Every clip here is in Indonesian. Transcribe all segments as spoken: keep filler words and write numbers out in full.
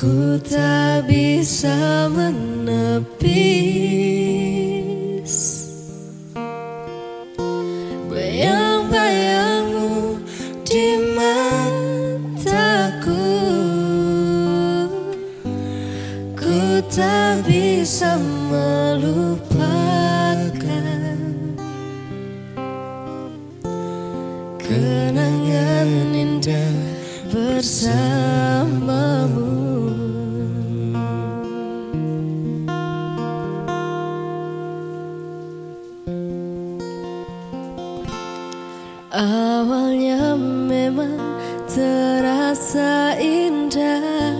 Ku tak bisa menepis bayang-bayangmu di mataku. Ku tak bisa melupakan kenangan indah bersamamu. Awalnya memang terasa indah,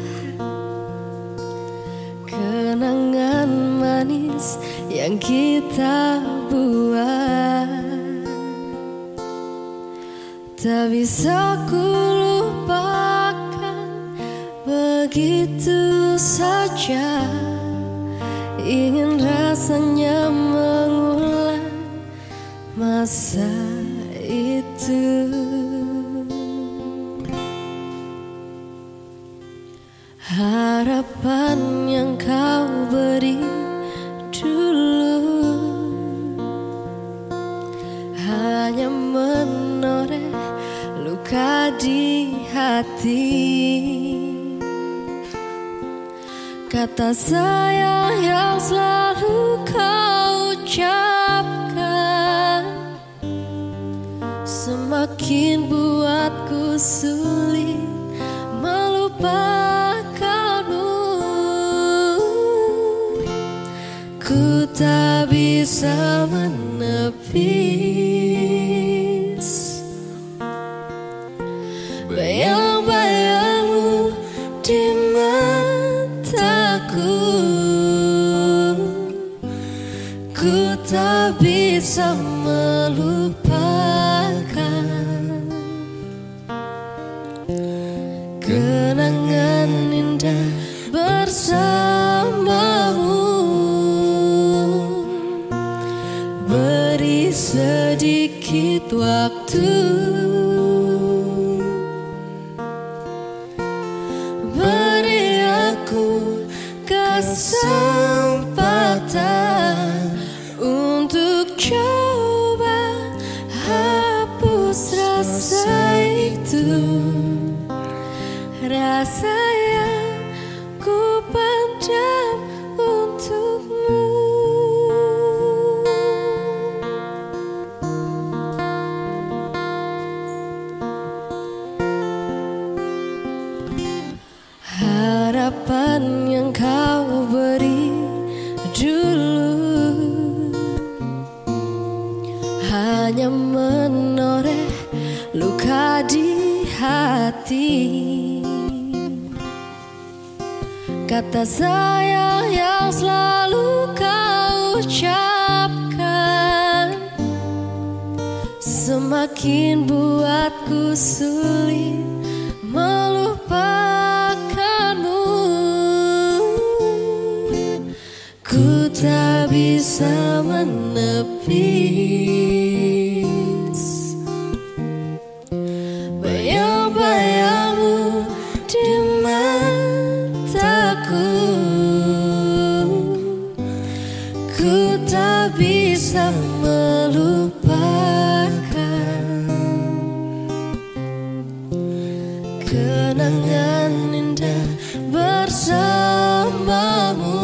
kenangan manis yang kita buat. Tak bisa ku lupakan begitu saja, ingin rasanya mengulang masa itu. Harapan yang kau beri dulu hanya menoreh luka di hati. Kata sayang yang selalu kau ucapkan semakin buatku sulit melupakanmu. Ku tak bisa menepis bayang-bayangmu di mataku. Ku tak bisa melupakan kenangan indah bersamamu. Beri sedikit waktu, beri aku kesempatan untuk coba hapus rasa itu, rasa yang ku pendam untukmu. Harapan yang kau beri dulu hanya menoreh luka di hati. Kata sayang yang selalu kau ucapkan semakin buatku sulit melupakanmu. Ku tak bisa menepis bayang-bayangmu di mataku. Ku tak bisa melupakan kenangan indah bersamamu.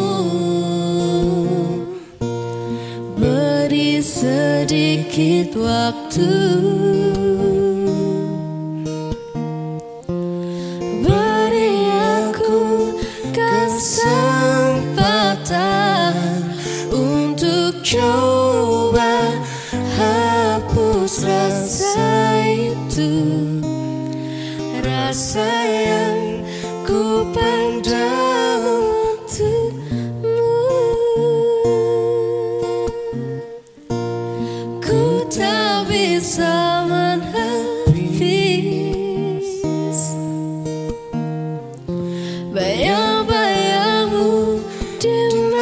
Beri sedikit waktu, beri aku kesempatan untuk coba hapus rasa itu, rasa yang ku pendam untukmu. Ku tak bisa menepis bayang-bayangmu di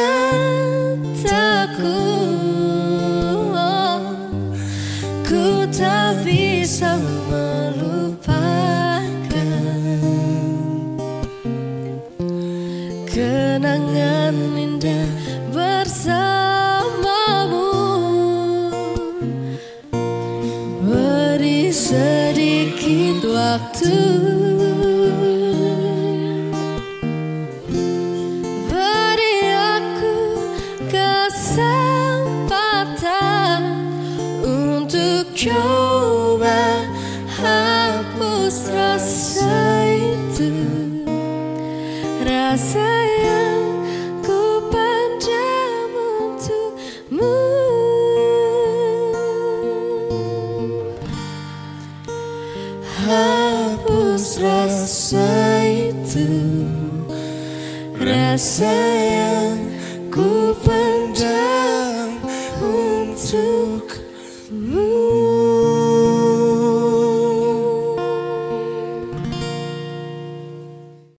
mataku. Ku tak bisa melupakan Beri sedikit waktu, beri aku kesempatan untuk coba hapus rasa itu, rasa yang ku pendam untukmu. Hapus rasa itu, rasa yang ku pendam